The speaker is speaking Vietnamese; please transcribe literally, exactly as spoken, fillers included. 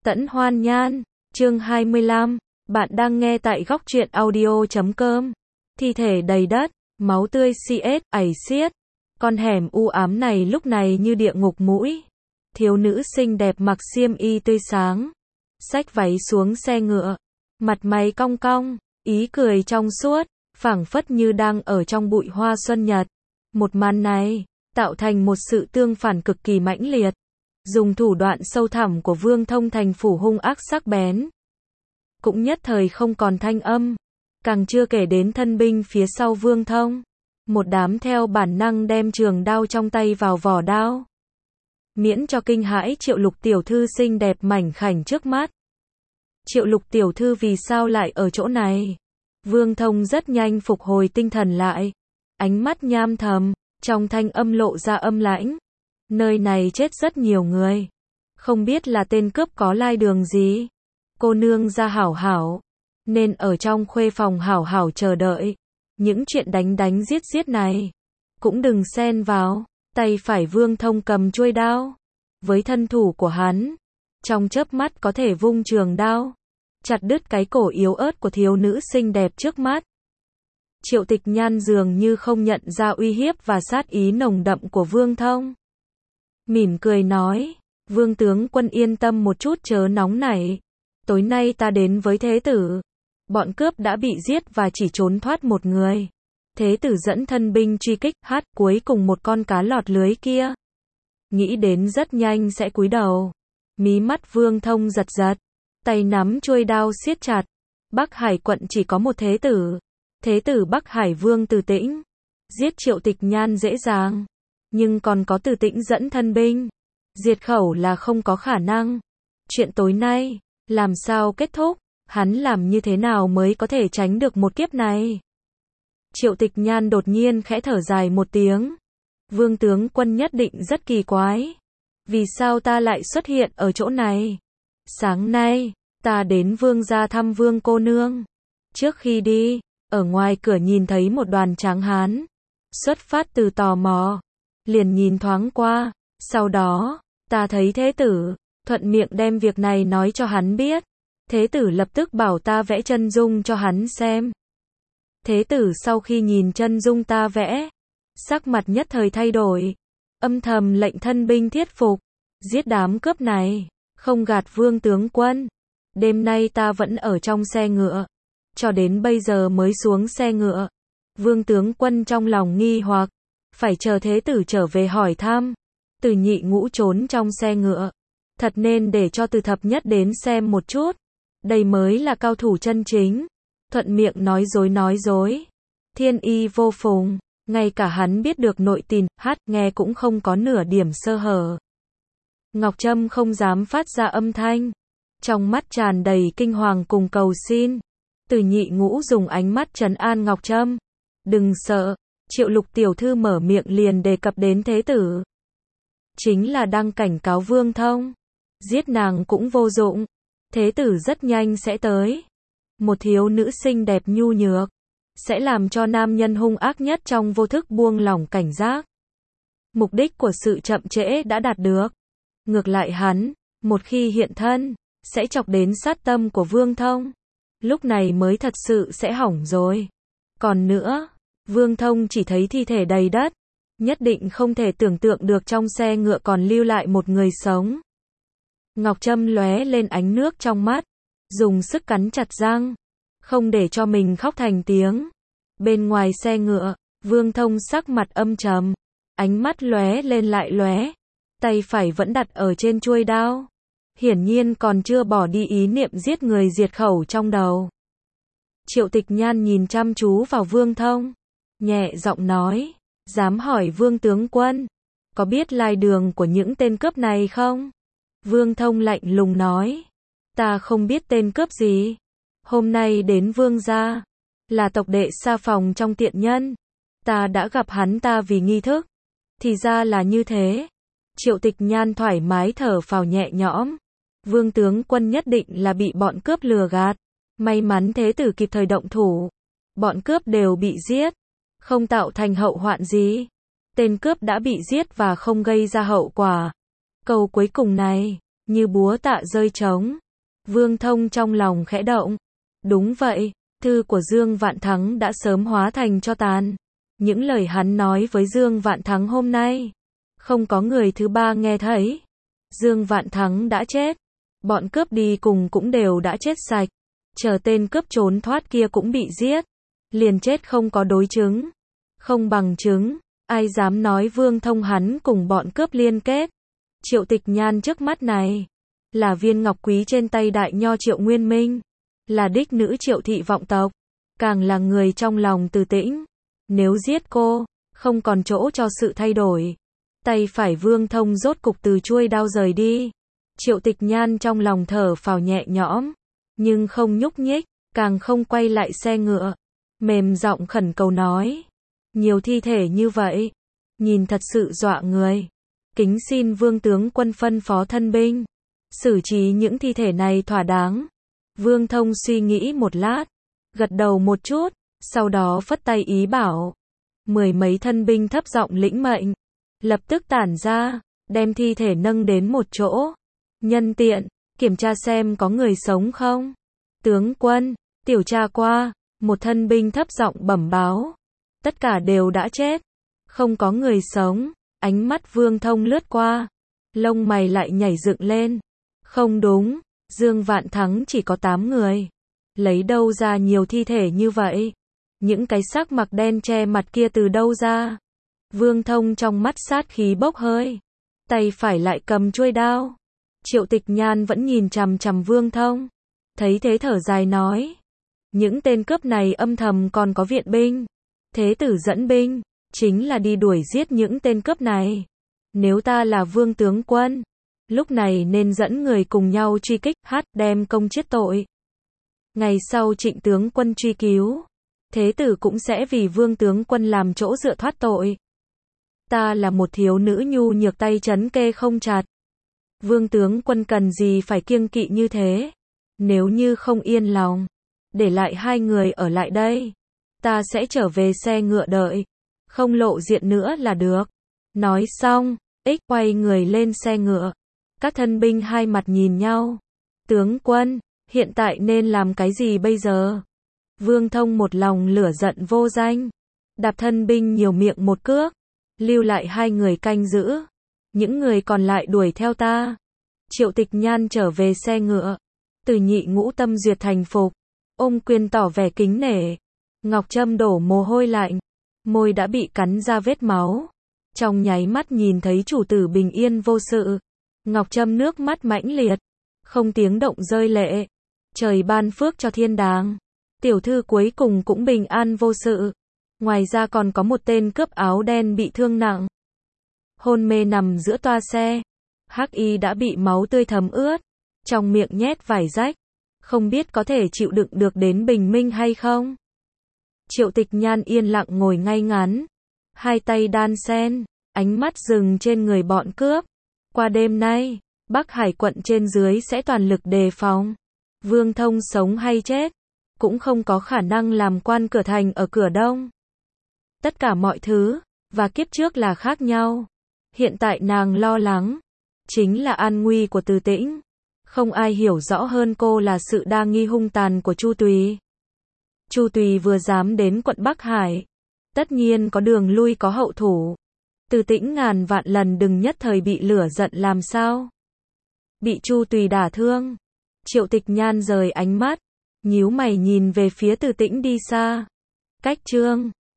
Tẫn Hoan Nhan, chương hai mươi lăm, bạn đang nghe tại góc truyện audio chấm com. Thi thể đầy đất, máu tươi xiết, ảy xiết. Con hẻm u ám này lúc này như địa ngục mũi. Thiếu nữ xinh đẹp mặc xiêm y tươi sáng, xách váy xuống xe ngựa, mặt mày cong cong, ý cười trong suốt, phảng phất như đang ở trong bụi hoa xuân nhật. Một màn này tạo thành một sự tương phản cực kỳ mãnh liệt. Dùng thủ đoạn sâu thẳm của Vương Thông thành phủ hung ác sắc bén, cũng nhất thời không còn thanh âm. Càng chưa kể đến thân binh phía sau Vương Thông, một đám theo bản năng đem trường đao trong tay vào vỏ đao, miễn cho kinh hãi Triệu Lục tiểu thư xinh đẹp mảnh khảnh trước mắt. Triệu Lục tiểu thư vì sao lại ở chỗ này? Vương Thông rất nhanh phục hồi tinh thần lại, ánh mắt nham thầm, trong thanh âm lộ ra âm lãnh. Nơi này chết rất nhiều người, không biết là tên cướp có lai đường gì. Cô nương ra hảo hảo, nên ở trong khuê phòng hảo hảo chờ đợi. Những chuyện đánh đánh giết giết này, cũng đừng xen vào. Tay phải Vương Thông cầm chuôi đao, với thân thủ của hắn, trong chớp mắt có thể vung trường đao, chặt đứt cái cổ yếu ớt của thiếu nữ xinh đẹp trước mắt. Triệu Tịch Nhan dường như không nhận ra uy hiếp và sát ý nồng đậm của Vương Thông, mỉm cười nói, Vương tướng quân yên tâm một chút chớ nóng nảy. Tối nay ta đến với thế tử. Bọn cướp đã bị giết và chỉ trốn thoát một người. Thế tử dẫn thân binh truy kích, hát cuối cùng một con cá lọt lưới kia. Nghĩ đến rất nhanh sẽ cúi đầu. Mí mắt Vương Thông giật giật, tay nắm chuôi đao siết chặt. Bắc Hải quận chỉ có một thế tử. Thế tử Bắc Hải Vương Từ Tĩnh. Giết Triệu Tịch Nhan dễ dàng, nhưng còn có Từ Tĩnh dẫn thân binh, diệt khẩu là không có khả năng. Chuyện tối nay làm sao kết thúc? Hắn làm như thế nào mới có thể tránh được một kiếp này? Triệu Tịch Nhan đột nhiên khẽ thở dài một tiếng. Vương tướng quân nhất định rất kỳ quái. Vì sao ta lại xuất hiện ở chỗ này? Sáng nay, ta đến Vương gia thăm Vương cô nương. Trước khi đi, ở ngoài cửa nhìn thấy một đoàn tráng hán. Xuất phát từ tò mò, liền nhìn thoáng qua. Sau đó, ta thấy thế tử, thuận miệng đem việc này nói cho hắn biết. Thế tử lập tức bảo ta vẽ chân dung cho hắn xem. Thế tử sau khi nhìn chân dung ta vẽ, sắc mặt nhất thời thay đổi, âm thầm lệnh thân binh thiết phục, giết đám cướp này, không gạt Vương tướng quân. Đêm nay ta vẫn ở trong xe ngựa, cho đến bây giờ mới xuống xe ngựa. Vương tướng quân trong lòng nghi hoặc, phải chờ thế tử trở về hỏi thăm. Từ Nhị Ngũ trốn trong xe ngựa, thật nên để cho Từ Thập Nhất đến xem một chút. Đây mới là cao thủ chân chính. Thuận miệng nói dối nói dối, thiên y vô phùng, ngay cả hắn biết được nội tình, hát nghe cũng không có nửa điểm sơ hở. Ngọc Trâm không dám phát ra âm thanh, trong mắt tràn đầy kinh hoàng cùng cầu xin. Từ Nhị Ngũ dùng ánh mắt trấn an Ngọc Trâm, đừng sợ. Triệu Lục tiểu thư mở miệng liền đề cập đến thế tử, chính là đang cảnh cáo Vương Thông, giết nàng cũng vô dụng. Thế tử rất nhanh sẽ tới. Một thiếu nữ xinh đẹp nhu nhược, sẽ làm cho nam nhân hung ác nhất trong vô thức buông lỏng cảnh giác. Mục đích của sự chậm trễ đã đạt được. Ngược lại hắn, một khi hiện thân, sẽ chọc đến sát tâm của Vương Thông. Lúc này mới thật sự sẽ hỏng rồi. Còn nữa, Vương Thông chỉ thấy thi thể đầy đất, nhất định không thể tưởng tượng được trong xe ngựa còn lưu lại một người sống. Ngọc Trâm lóe lên ánh nước trong mắt, dùng sức cắn chặt răng, không để cho mình khóc thành tiếng. Bên ngoài xe ngựa, Vương Thông sắc mặt âm trầm, ánh mắt lóe lên lại lóe, tay phải vẫn đặt ở trên chuôi đao, hiển nhiên còn chưa bỏ đi ý niệm giết người diệt khẩu trong đầu. Triệu Tịch Nhan nhìn chăm chú vào Vương Thông, nhẹ giọng nói, dám hỏi Vương tướng quân, có biết lai đường của những tên cướp này không? Vương Thông lạnh lùng nói, ta không biết tên cướp gì. Hôm nay đến Vương gia, là tộc đệ Sa Phòng trong tiện nhân. Ta đã gặp hắn ta vì nghi thức. Thì ra là như thế. Triệu Tịch Nhan thoải mái thở phào nhẹ nhõm. Vương tướng quân nhất định là bị bọn cướp lừa gạt. May mắn thế tử kịp thời động thủ. Bọn cướp đều bị giết, không tạo thành hậu hoạn gì. Tên cướp đã bị giết và không gây ra hậu quả. Câu cuối cùng này, như búa tạ rơi trống. Vương Thông trong lòng khẽ động. Đúng vậy, thư của Dương Vạn Thắng đã sớm hóa thành tro tàn. Những lời hắn nói với Dương Vạn Thắng hôm nay, không có người thứ ba nghe thấy. Dương Vạn Thắng đã chết. Bọn cướp đi cùng cũng đều đã chết sạch. Chờ tên cướp trốn thoát kia cũng bị giết. Liền chết không có đối chứng, không bằng chứng. Ai dám nói Vương Thông hắn cùng bọn cướp liên kết. Triệu Tịch Nhan trước mắt này là viên ngọc quý trên tay đại nho Triệu Nguyên Minh, là đích nữ Triệu thị vọng tộc, càng là người trong lòng Từ Tĩnh. Nếu giết cô, không còn chỗ cho sự thay đổi. Tay phải Vương Thông rốt cục từ chuôi đao rời đi. Triệu Tịch Nhan trong lòng thở phào nhẹ nhõm, nhưng không nhúc nhích, càng không quay lại xe ngựa. Mềm giọng khẩn cầu nói, nhiều thi thể như vậy, nhìn thật sự dọa người. Kính xin Vương tướng quân phân phó thân binh, xử trí những thi thể này thỏa đáng. Vương Thông suy nghĩ một lát, gật đầu một chút, sau đó phất tay ý bảo. Mười mấy thân binh thấp giọng lĩnh mệnh, lập tức tản ra, đem thi thể nâng đến một chỗ. Nhân tiện, kiểm tra xem có người sống không. Tướng quân, tiểu tra qua, một thân binh thấp giọng bẩm báo. Tất cả đều đã chết, không có người sống. Ánh mắt Vương Thông lướt qua, lông mày lại nhảy dựng lên. Không đúng, Dương Vạn Thắng chỉ có tám người. Lấy đâu ra nhiều thi thể như vậy? Những cái xác mặc đen che mặt kia từ đâu ra? Vương Thông trong mắt sát khí bốc hơi, tay phải lại cầm chuôi đao. Triệu Tịch Nhan vẫn nhìn chằm chằm Vương Thông, thấy thế thở dài nói, những tên cướp này âm thầm còn có viện binh. Thế tử dẫn binh, chính là đi đuổi giết những tên cướp này. Nếu ta là Vương tướng quân, lúc này nên dẫn người cùng nhau truy kích, hát đem công chiết tội. Ngày sau Trịnh tướng quân truy cứu, thế tử cũng sẽ vì Vương tướng quân làm chỗ dựa thoát tội. Ta là một thiếu nữ nhu nhược tay chấn kê không chặt. Vương tướng quân cần gì phải kiêng kỵ như thế? Nếu như không yên lòng, để lại hai người ở lại đây. Ta sẽ trở về xe ngựa đợi, không lộ diện nữa là được. Nói xong, ích quay người lên xe ngựa. Các thân binh hai mặt nhìn nhau. Tướng quân, hiện tại nên làm cái gì bây giờ? Vương Thông một lòng lửa giận vô danh, đạp thân binh nhiều miệng một cước, lưu lại hai người canh giữ. Những người còn lại đuổi theo ta. Triệu Tịch Nhan trở về xe ngựa. Từ Nhị Ngũ tâm duyệt thành phục, ôm quyền tỏ vẻ kính nể. Ngọc Trâm đổ mồ hôi lạnh, môi đã bị cắn ra vết máu. Trong nháy mắt nhìn thấy chủ tử bình yên vô sự, Ngọc Trâm nước mắt mãnh liệt, không tiếng động rơi lệ. Trời ban phước cho thiên đáng, tiểu thư cuối cùng cũng bình an vô sự. Ngoài ra còn có một tên cướp áo đen bị thương nặng, hôn mê nằm giữa toa xe. Hắc y đã bị máu tươi thấm ướt, trong miệng nhét vải rách, không biết có thể chịu đựng được đến bình minh hay không. Triệu Tịch Nhan yên lặng ngồi ngay ngắn, hai tay đan sen, ánh mắt dừng trên người bọn cướp. Qua đêm nay, Bắc Hải quận trên dưới sẽ toàn lực đề phòng. Vương Thông sống hay chết, cũng không có khả năng làm quan cửa thành ở cửa đông. Tất cả mọi thứ, và kiếp trước là khác nhau. Hiện tại nàng lo lắng, chính là an nguy của Từ Tĩnh. Không ai hiểu rõ hơn cô là sự đa nghi hung tàn của Chu Tùy. Chu Tùy vừa dám đến quận Bắc Hải, tất nhiên có đường lui có hậu thủ. Từ Tĩnh ngàn vạn lần đừng nhất thời bị lửa giận làm sao. Bị Chu Tùy đả thương. Triệu Tịch Nhan rời ánh mắt, nhíu mày nhìn về phía Từ Tĩnh đi xa. Cách chương